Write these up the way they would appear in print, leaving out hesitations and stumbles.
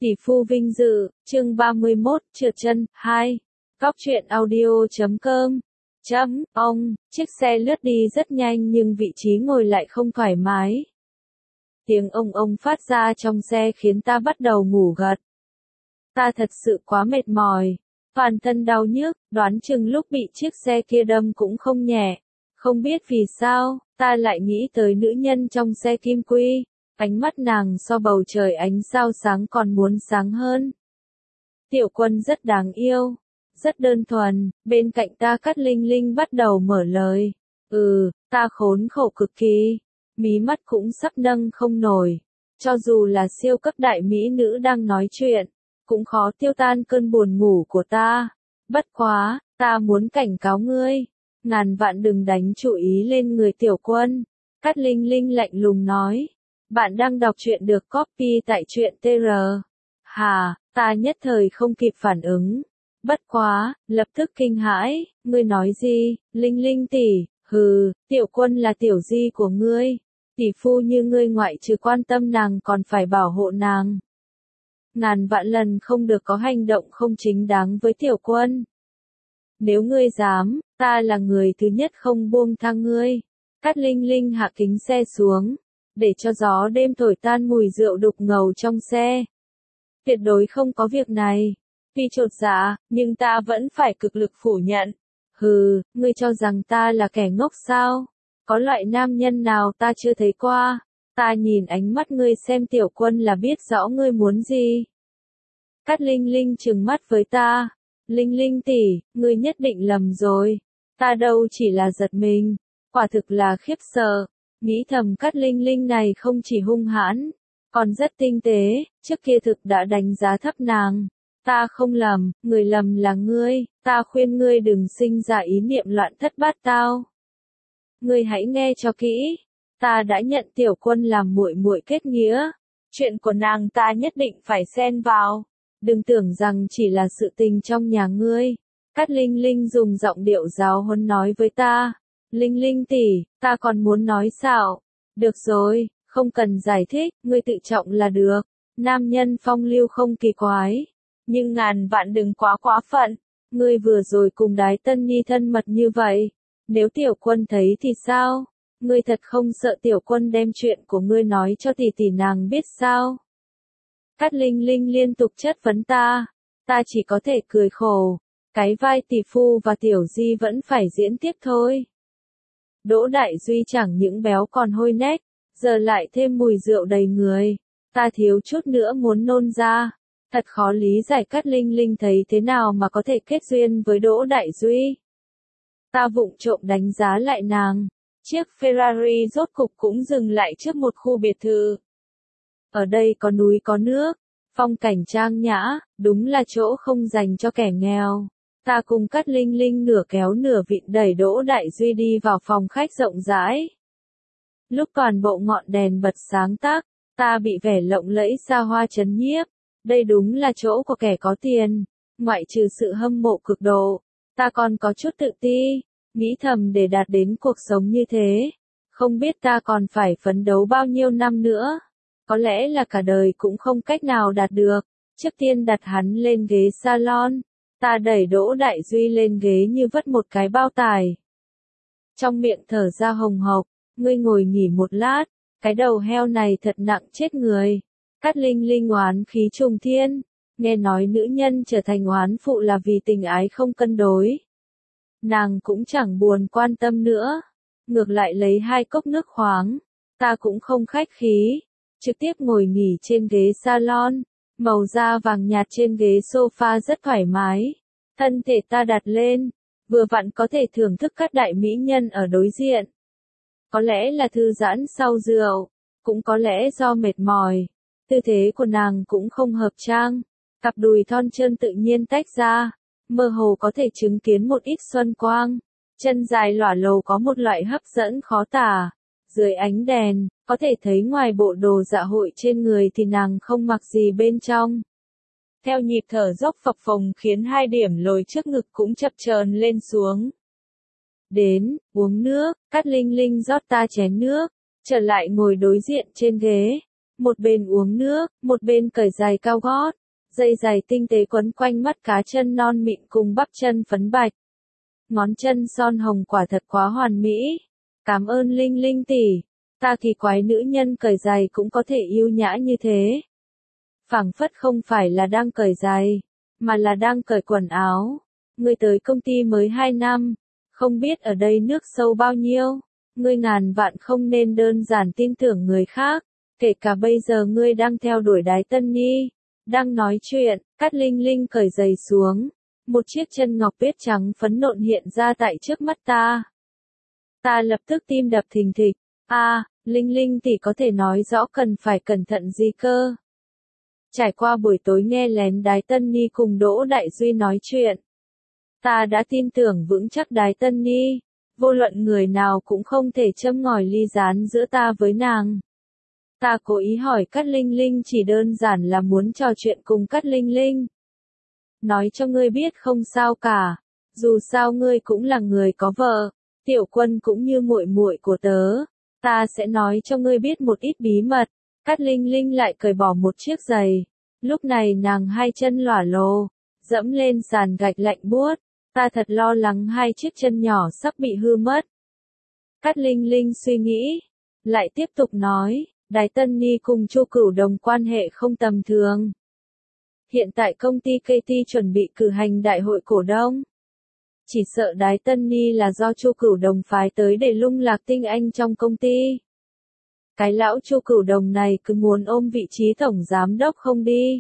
Tỷ phu vinh dự, chương 31, trượt chân, 2. Góc truyện audio.com. Chiếc xe lướt đi rất nhanh nhưng vị trí ngồi lại không thoải mái. Tiếng ông phát ra trong xe khiến ta bắt đầu ngủ gật. Ta thật sự quá mệt mỏi. Toàn thân đau nhức, đoán chừng lúc bị chiếc xe kia đâm cũng không nhẹ. Không biết vì sao, ta lại nghĩ tới nữ nhân trong xe kim quy. Ánh mắt nàng so bầu trời ánh sao sáng còn muốn sáng hơn. Tiểu Quân rất đáng yêu, rất đơn thuần, bên cạnh ta Cát Linh Linh bắt đầu mở lời. Ta khốn khổ cực kỳ, mí mắt cũng sắp nâng không nổi. Cho dù là siêu cấp đại mỹ nữ đang nói chuyện, cũng khó tiêu tan cơn buồn ngủ của ta. Bất quá, ta muốn cảnh cáo ngươi, ngàn vạn đừng đánh chú ý lên người Tiểu Quân. Cát Linh Linh lạnh lùng nói. Bạn đang đọc truyện được copy tại truyện TR. Ta nhất thời không kịp phản ứng. Bất quá, lập tức kinh hãi, ngươi nói gì, Linh Linh tỷ, Tiểu Quân là tiểu di của ngươi. Tỷ phu như ngươi ngoại trừ quan tâm nàng còn phải bảo hộ nàng. Ngàn vạn lần không được có hành động không chính đáng với Tiểu Quân. Nếu ngươi dám, ta là người thứ nhất không buông tha ngươi. Cát Linh Linh hạ kính xe xuống, để cho gió đêm thổi tan mùi rượu đục ngầu trong xe. Tuyệt đối không có việc này. Tuy chột dạ, nhưng ta vẫn phải cực lực phủ nhận. Ngươi cho rằng ta là kẻ ngốc sao? Có loại nam nhân nào ta chưa thấy qua? Ta nhìn ánh mắt ngươi xem Tiểu Quân là biết rõ ngươi muốn gì. Cát Linh Linh trừng mắt với ta. Linh Linh tỷ, ngươi nhất định lầm rồi. Ta đâu chỉ là giật mình, quả thực là khiếp sợ. Nghĩ thầm Cát Linh Linh này không chỉ hung hãn, còn rất tinh tế, trước kia thực đã đánh giá thấp nàng. Ta không lầm, người lầm là ngươi, ta khuyên ngươi đừng sinh ra ý niệm loạn thất bát tao. Ngươi hãy nghe cho kỹ, ta đã nhận Tiểu Quân làm muội muội kết nghĩa, chuyện của nàng ta nhất định phải xen vào. Đừng tưởng rằng chỉ là sự tình trong nhà ngươi. Cát Linh Linh dùng giọng điệu giáo huấn nói với ta. Linh Linh tỷ, ta còn muốn nói sao? Được rồi, không cần giải thích, ngươi tự trọng là được. Nam nhân phong lưu không kỳ quái. Nhưng ngàn vạn đừng quá phận. Ngươi vừa rồi cùng Đái Tân Nhi thân mật như vậy. Nếu Tiểu Quân thấy thì sao? Ngươi thật không sợ Tiểu Quân đem chuyện của ngươi nói cho tỷ nàng biết sao? Cát Linh Linh liên tục chất vấn ta. Ta chỉ có thể cười khổ. Cái vai tỷ phu và Tiểu Di vẫn phải diễn tiếp thôi. Đỗ Đại Duy chẳng những béo còn hôi nách, giờ lại thêm mùi rượu đầy người. Ta thiếu chút nữa muốn nôn ra. Thật khó lý giải Cát Linh Linh thấy thế nào mà có thể kết duyên với Đỗ Đại Duy. Ta vụng trộm đánh giá lại nàng. Chiếc Ferrari rốt cục cũng dừng lại trước một khu biệt thự. Ở đây có núi có nước, phong cảnh trang nhã, đúng là chỗ không dành cho kẻ nghèo. Ta cùng Cát Linh Linh nửa kéo nửa vịn đẩy Đỗ Đại Duy đi vào phòng khách rộng rãi. Lúc toàn bộ ngọn đèn bật sáng tác, ta bị vẻ lộng lẫy xa hoa chấn nhiếp. Đây đúng là chỗ của kẻ có tiền. Ngoại trừ sự hâm mộ cực độ, ta còn có chút tự ti, nghĩ thầm để đạt đến cuộc sống như thế. Không biết ta còn phải phấn đấu bao nhiêu năm nữa. Có lẽ là cả đời cũng không cách nào đạt được. Trước tiên đặt hắn lên ghế salon. Ta đẩy Đỗ Đại Duy lên ghế như vất một cái bao tải. Trong miệng thở ra hồng hộc, ngươi ngồi nghỉ một lát, cái đầu heo này thật nặng chết người. Cát Linh Linh oán khí trùng thiên, nghe nói nữ nhân trở thành oán phụ là vì tình ái không cân đối. Nàng cũng chẳng buồn quan tâm nữa, ngược lại lấy 2 cốc nước khoáng, ta cũng không khách khí, trực tiếp ngồi nghỉ trên ghế salon. Màu da vàng nhạt trên ghế sofa rất thoải mái. Thân thể ta đặt lên, vừa vặn có thể thưởng thức các đại mỹ nhân ở đối diện. Có lẽ là thư giãn sau rượu, cũng có lẽ do mệt mỏi. Tư thế của nàng cũng không hợp trang. Cặp đùi thon trơn tự nhiên tách ra, mơ hồ có thể chứng kiến một ít xuân quang. Chân dài lỏa lồ có một loại hấp dẫn khó tả. Dưới ánh đèn, có thể thấy ngoài bộ đồ dạ hội trên người thì nàng không mặc gì bên trong. Theo nhịp thở dốc phập phồng khiến 2 điểm lồi trước ngực cũng chập chờn lên xuống. Đến, uống nước, Cát Linh Linh rót ta chén nước, trở lại ngồi đối diện trên ghế. một bên uống nước, một bên cởi giày cao gót, dây giày tinh tế quấn quanh mắt cá chân non mịn cùng bắp chân phấn bạch. Ngón chân son hồng quả thật quá hoàn mỹ. Cảm ơn Linh Linh tỷ, ta kỳ quái nữ nhân cởi giày cũng có thể yêu nhã như thế. Phảng phất không phải là đang cởi giày, mà là đang cởi quần áo. Ngươi tới công ty mới 2 năm, không biết ở đây nước sâu bao nhiêu, ngươi ngàn vạn không nên đơn giản tin tưởng người khác, kể cả bây giờ ngươi đang theo đuổi Đái Tân Nhi. Đang nói chuyện, Cát Linh Linh cởi giày xuống, một chiếc chân ngọc tuyết trắng phấn nộn hiện ra tại trước mắt ta. Ta lập tức tim đập thình thịch, Linh Linh tỷ có thể nói rõ cần phải cẩn thận gì cơ. Trải qua buổi tối nghe lén Đái Tân Nhi cùng Đỗ Đại Duy nói chuyện, ta đã tin tưởng vững chắc Đái Tân Nhi, vô luận người nào cũng không thể châm ngòi ly gián giữa ta với nàng. Ta cố ý hỏi Cát Linh Linh chỉ đơn giản là muốn trò chuyện cùng Cát Linh Linh. Nói cho ngươi biết không sao cả, dù sao ngươi cũng là người có vợ, Tiểu Quân cũng như muội muội của tớ, ta sẽ nói cho ngươi biết một ít bí mật. Cát Linh Linh lại cởi bỏ một chiếc giày, lúc này nàng hai chân lỏa lồ, dẫm lên sàn gạch lạnh buốt, ta thật lo lắng hai chiếc chân nhỏ sắp bị hư mất. Cát Linh Linh suy nghĩ, lại tiếp tục nói, Đái Tân Nhi cùng Chu Cửu Đồng quan hệ không tầm thường. Hiện tại công ty KT chuẩn bị cử hành đại hội cổ đông. Chỉ sợ Đái Tân Nhi là do Chu Cửu Đồng phái tới để lung lạc tinh anh trong công ty. Cái lão Chu Cửu Đồng này cứ muốn ôm vị trí tổng giám đốc không đi.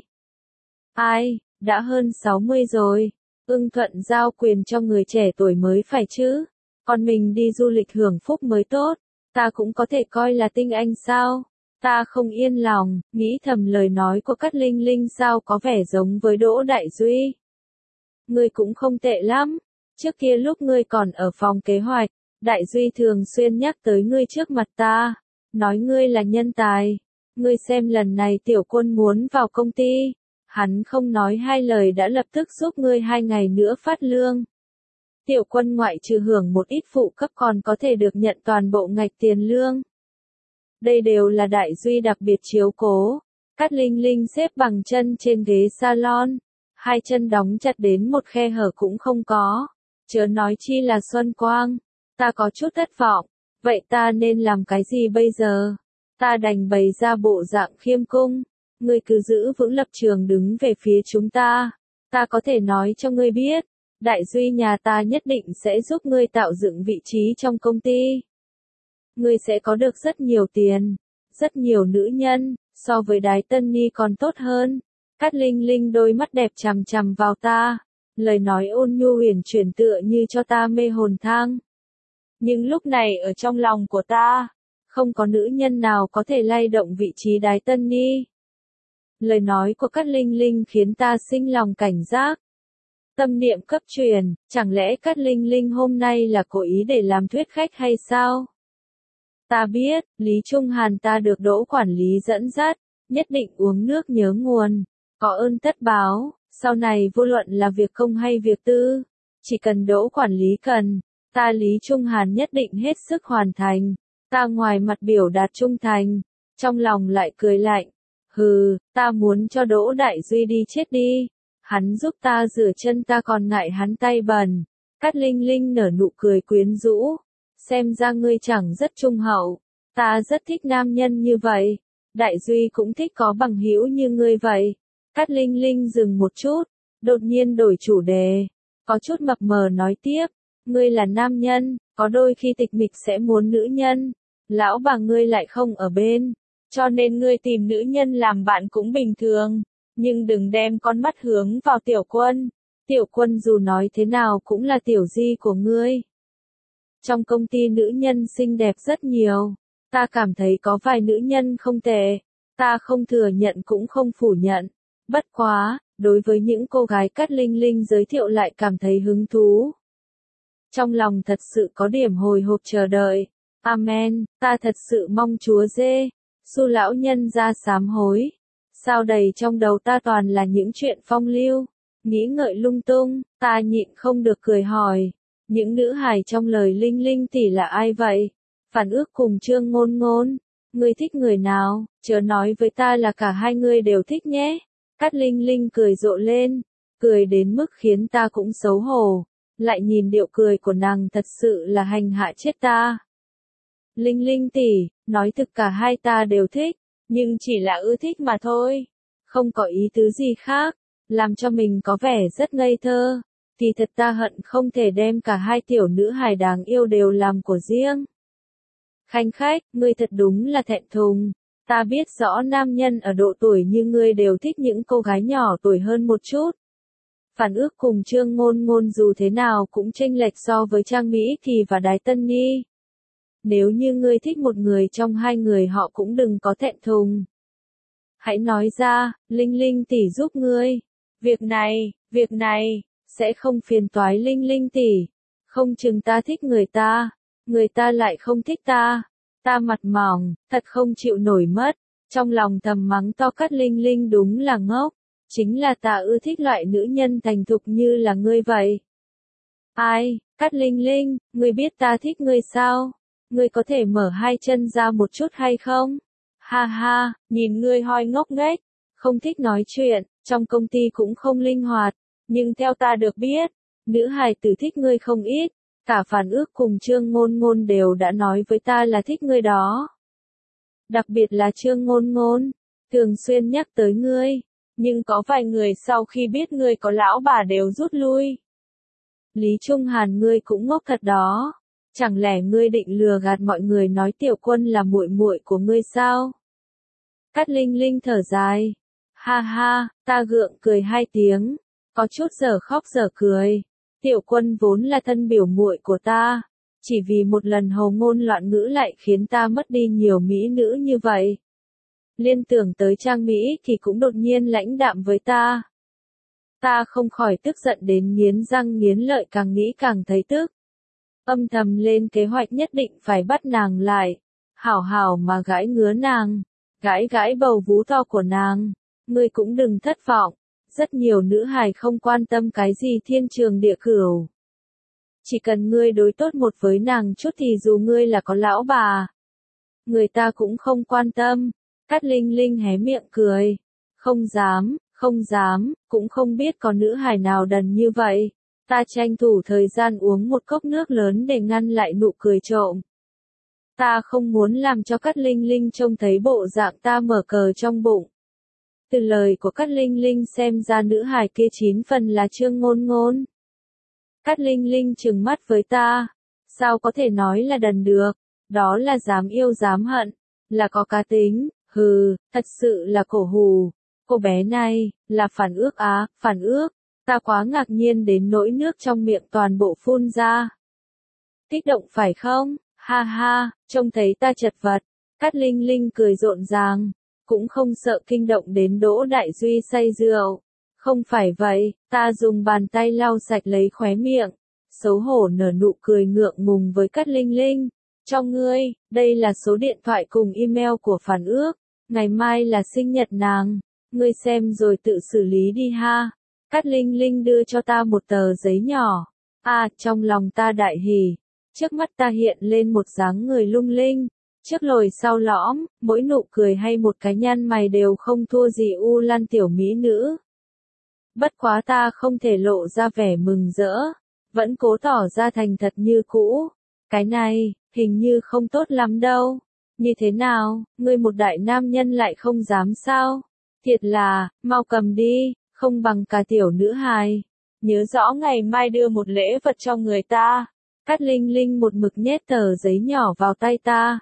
Ai, đã hơn 60 rồi, ưng thuận giao quyền cho người trẻ tuổi mới phải chứ. Còn mình đi du lịch hưởng phúc mới tốt, ta cũng có thể coi là tinh anh sao? Ta không yên lòng, nghĩ thầm lời nói của Cát Linh Linh sao có vẻ giống với Đỗ Đại Duy. Ngươi cũng không tệ lắm, trước kia lúc ngươi còn ở phòng kế hoạch, Đại Duy thường xuyên nhắc tới ngươi trước mặt ta, nói ngươi là nhân tài. Ngươi xem lần này Tiểu Quân muốn vào công ty, hắn không nói hai lời đã lập tức giúp ngươi 2 ngày nữa phát lương. Tiểu Quân ngoại trừ hưởng một ít phụ cấp còn có thể được nhận toàn bộ ngạch tiền lương. Đây đều là Đại Duy đặc biệt chiếu cố. Cát Linh Linh xếp bằng chân trên ghế salon, hai chân đóng chặt đến một khe hở cũng không có, chớ nói chi là Xuân Quang. Ta có chút thất vọng, vậy ta nên làm cái gì bây giờ? Ta đành bày ra bộ dạng khiêm cung, ngươi cứ giữ vững lập trường đứng về phía chúng ta. Ta có thể nói cho ngươi biết, Đại Duy nhà ta nhất định sẽ giúp ngươi tạo dựng vị trí trong công ty. Ngươi sẽ có được rất nhiều tiền, rất nhiều nữ nhân, so với Đái Tân Nhi còn tốt hơn. Cát Linh Linh đôi mắt đẹp chằm chằm vào ta, lời nói ôn nhu huyền chuyển tựa như cho ta mê hồn thang. Nhưng lúc này ở trong lòng của ta, không có nữ nhân nào có thể lay động vị trí Đái Tân Nhi. Lời nói của Cát Linh Linh khiến ta sinh lòng cảnh giác. Tâm niệm cấp truyền, chẳng lẽ Cát Linh Linh hôm nay là cố ý để làm thuyết khách hay sao? Ta biết, Lý Trung Hàn ta được Đỗ quản lý dẫn dắt, nhất định uống nước nhớ nguồn, có ơn tất báo, sau này vô luận là việc công hay việc tư, chỉ cần Đỗ quản lý cần, ta Lý Trung Hàn nhất định hết sức hoàn thành. Ta ngoài mặt biểu đạt trung thành, trong lòng lại cười lạnh. Hừ, ta muốn cho Đỗ Đại Duy đi chết đi. Hắn giúp ta rửa chân ta còn ngại hắn tay bẩn. Cát Linh Linh nở nụ cười quyến rũ. Xem ra ngươi chẳng rất trung hậu. Ta rất thích nam nhân như vậy. Đại Duy cũng thích có bằng hữu như ngươi vậy. Cát Linh Linh dừng một chút, đột nhiên đổi chủ đề. Có chút mập mờ nói tiếp. Ngươi là nam nhân, có đôi khi tịch mịch sẽ muốn nữ nhân. Lão bà ngươi lại không ở bên. Cho nên ngươi tìm nữ nhân làm bạn cũng bình thường. Nhưng đừng đem con mắt hướng vào Tiểu Quân. Tiểu Quân dù nói thế nào cũng là tiểu di của ngươi. Trong công ty nữ nhân xinh đẹp rất nhiều. Ta cảm thấy có vài nữ nhân không tệ. Ta không thừa nhận cũng không phủ nhận. Bất quá, đối với những cô gái Cát Linh Linh giới thiệu lại cảm thấy hứng thú. Trong lòng thật sự có điểm hồi hộp chờ đợi. Amen, ta thật sự mong Chúa dê. Su lão nhân ra sám hối. Sao đầy trong đầu ta toàn là những chuyện phong lưu. Nghĩ ngợi lung tung, ta nhịn không được cười hỏi. Những nữ hài trong lời Linh Linh tỷ là ai vậy? Phản ước cùng Trương Ngôn Ngôn. Ngươi thích người nào, chớ nói với ta là cả hai ngươi đều thích nhé. Cát Linh Linh cười rộ lên, cười đến mức khiến ta cũng xấu hổ, lại nhìn điệu cười của nàng thật sự là hành hạ chết ta. Linh Linh tỷ, nói thực cả hai ta đều thích, nhưng chỉ là ưa thích mà thôi, không có ý tứ gì khác, làm cho mình có vẻ rất ngây thơ. Thì thật ta hận không thể đem cả hai tiểu nữ hài đáng yêu đều làm của riêng. Khanh khách, ngươi thật đúng là thẹn thùng. Ta biết rõ nam nhân ở độ tuổi như ngươi đều thích những cô gái nhỏ tuổi hơn một chút. Phản Ước cùng Trương Ngôn Ngôn dù thế nào cũng chênh lệch so với Trang Mỹ Kỳ và Đái Tân Nhi. Nếu như ngươi thích một người trong hai người họ cũng đừng có thẹn thùng. Hãy nói ra, Linh Linh tỷ giúp ngươi. Việc này, sẽ không phiền toái Linh Linh tỷ. Không chừng ta thích người ta lại không thích ta. Ta mặt mỏng, thật không chịu nổi mất. Trong lòng thầm mắng to Cát Linh Linh đúng là ngốc. Chính là ta ưa thích loại nữ nhân thành thục như là ngươi vậy. Ai, Cát Linh Linh, ngươi biết ta thích ngươi sao? Ngươi có thể mở hai chân ra một chút hay không? Ha ha, nhìn ngươi hoi ngốc nghếch, không thích nói chuyện, trong công ty cũng không linh hoạt, nhưng theo ta được biết, nữ hài tử thích ngươi không ít, cả Phản Ước cùng Trương Ngôn Ngôn đều đã nói với ta là thích ngươi đó. Đặc biệt là Trương Ngôn Ngôn, thường xuyên nhắc tới ngươi, nhưng có vài người sau khi biết ngươi có lão bà đều rút lui. Lý Trung Hàn ngươi cũng ngốc thật đó. Chẳng lẽ ngươi định lừa gạt mọi người nói Tiểu Quân là muội muội của ngươi sao? Cát Linh Linh thở dài. Ha ha, ta gượng cười hai tiếng, có chút dở khóc dở cười. Tiểu Quân vốn là thân biểu muội của ta, chỉ vì một lần hầu ngôn loạn ngữ lại khiến ta mất đi nhiều mỹ nữ như vậy. Liên tưởng tới Trang Mỹ thì cũng đột nhiên lãnh đạm với ta. Ta không khỏi tức giận đến nghiến răng nghiến lợi, càng nghĩ càng thấy tức. Âm thầm lên kế hoạch nhất định phải bắt nàng lại, hảo hảo mà gãi ngứa nàng, gãi gãi bầu vú to của nàng. Ngươi cũng đừng thất vọng, rất nhiều nữ hài không quan tâm cái gì thiên trường địa cửu. Chỉ cần ngươi đối tốt một với nàng chút thì dù ngươi là có lão bà, người ta cũng không quan tâm. Cát Linh Linh hé miệng cười, không dám, cũng không biết có nữ hài nào đần như vậy. Ta tranh thủ thời gian uống một cốc nước lớn để ngăn lại nụ cười trộm. Ta không muốn làm cho Cát Linh Linh trông thấy bộ dạng ta mở cờ trong bụng. Từ lời của Cát Linh Linh xem ra nữ hài kia 9 phần là Trương Ngôn Ngôn. Cát Linh Linh trừng mắt với ta. Sao có thể nói là đần được? Đó là dám yêu dám hận, là có cá tính, hừ, thật sự là cổ hù. Cô bé này, là Phản Ước á, Phản Ước. Ta quá ngạc nhiên đến nỗi nước trong miệng toàn bộ phun ra. Kích động phải không? Ha ha, trông thấy ta chật vật. Cát Linh Linh cười rộn ràng, cũng không sợ kinh động đến Đỗ Đại Duy say rượu. Không phải vậy, ta dùng bàn tay lau sạch lấy khóe miệng, xấu hổ nở nụ cười ngượng ngùng với Cát Linh Linh. Cho ngươi, đây là số điện thoại cùng email của Phản Ước, ngày mai là sinh nhật nàng, ngươi xem rồi tự xử lý đi ha. Cát Linh Linh đưa cho ta một tờ giấy nhỏ. Trong lòng ta đại hỉ. Trước mắt ta hiện lên một dáng người lung linh. Trước lồi sau lõm, mỗi nụ cười hay một cái nhăn mày đều không thua gì U Lan tiểu mỹ nữ. Bất quá ta không thể lộ ra vẻ mừng rỡ. Vẫn cố tỏ ra thành thật như cũ. Cái này, hình như không tốt lắm đâu. Như thế nào, ngươi một đại nam nhân lại không dám sao? Thiệt là, mau cầm đi. Không bằng cả tiểu nữ hài. Nhớ rõ ngày mai đưa một lễ vật cho người ta. Cát Linh Linh một mực nhét tờ giấy nhỏ vào tay ta.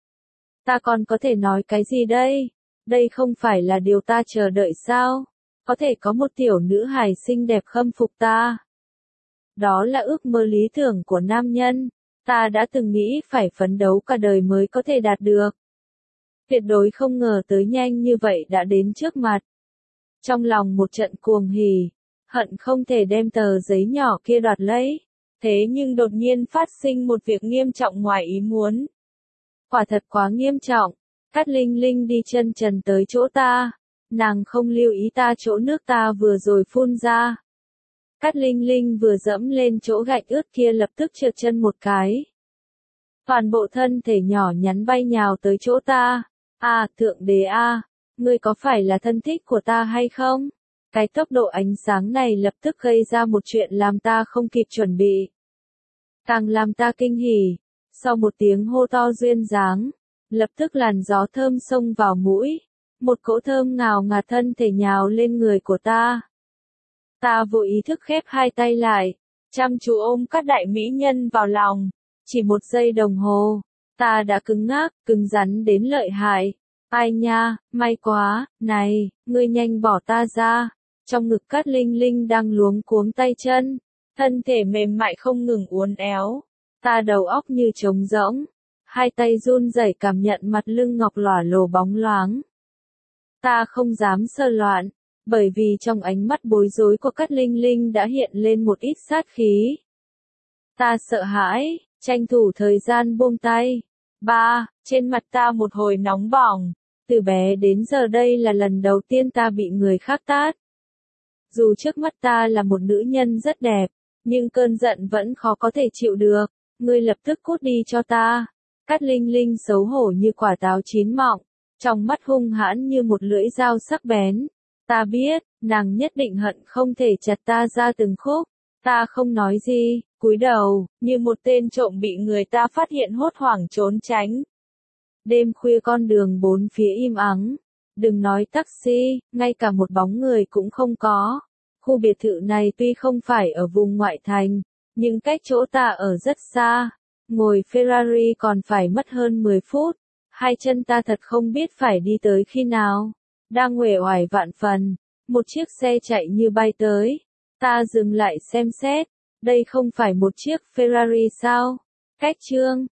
Ta còn có thể nói cái gì đây? Đây không phải là điều ta chờ đợi sao? Có thể có một tiểu nữ hài xinh đẹp khâm phục ta. Đó là ước mơ lý tưởng của nam nhân. Ta đã từng nghĩ phải phấn đấu cả đời mới có thể đạt được. Tuyệt đối không ngờ tới nhanh như vậy đã đến trước mặt. Trong lòng một trận cuồng hỉ, hận không thể đem tờ giấy nhỏ kia đoạt lấy. Thế nhưng đột nhiên phát sinh một việc nghiêm trọng ngoài ý muốn. Quả thật quá nghiêm trọng. Cát Linh Linh đi chân trần tới chỗ ta. Nàng không lưu ý ta chỗ nước ta vừa rồi phun ra. Cát Linh Linh vừa dẫm lên chỗ gạch ướt kia lập tức trượt chân một cái. Toàn bộ thân thể nhỏ nhắn bay nhào tới chỗ ta. À, Thượng Đế a, ngươi có phải là thân thích của ta hay không? Cái tốc độ ánh sáng này lập tức gây ra một chuyện làm ta không kịp chuẩn bị. Càng làm ta kinh hỉ. Sau một tiếng hô to duyên dáng, lập tức làn gió thơm xông vào mũi. Một cỗ thơm ngào ngạt thân thể nhào lên người của ta. Ta vô ý thức khép hai tay lại, chăm chú ôm các đại mỹ nhân vào lòng. Chỉ một giây đồng hồ, ta đã cứng ngắc, cứng rắn đến lợi hại. Ai nha, may quá, này, ngươi nhanh bỏ ta ra. Trong ngực Cát Linh Linh đang luống cuống tay chân, thân thể mềm mại không ngừng uốn éo. Ta đầu óc như trống rỗng, hai tay run rẩy cảm nhận mặt lưng ngọc lỏa lồ bóng loáng. Ta không dám sơ loạn, bởi vì trong ánh mắt bối rối của Cát Linh Linh đã hiện lên một ít sát khí. Ta sợ hãi, tranh thủ thời gian buông tay. Trên mặt ta một hồi nóng bỏng. Từ bé đến giờ đây là lần đầu tiên ta bị người khác tát. Dù trước mắt ta là một nữ nhân rất đẹp, nhưng cơn giận vẫn khó có thể chịu được. Ngươi lập tức cút đi cho ta. Cát Linh Linh xấu hổ như quả táo chín mọng, trong mắt hung hãn như một lưỡi dao sắc bén. Ta biết, nàng nhất định hận không thể chặt ta ra từng khúc. Ta không nói gì, cúi đầu, như một tên trộm bị người ta phát hiện hốt hoảng trốn tránh. Đêm khuya con đường bốn phía im ắng. Đừng nói taxi, ngay cả một bóng người cũng không có. Khu biệt thự này tuy không phải ở vùng ngoại thành, nhưng cách chỗ ta ở rất xa. Ngồi Ferrari còn phải mất hơn 10 phút. Hai chân ta thật không biết phải đi tới khi nào. Đang uể oải vạn phần, một chiếc xe chạy như bay tới. Ta dừng lại xem xét, đây không phải một chiếc Ferrari sao? Cách chương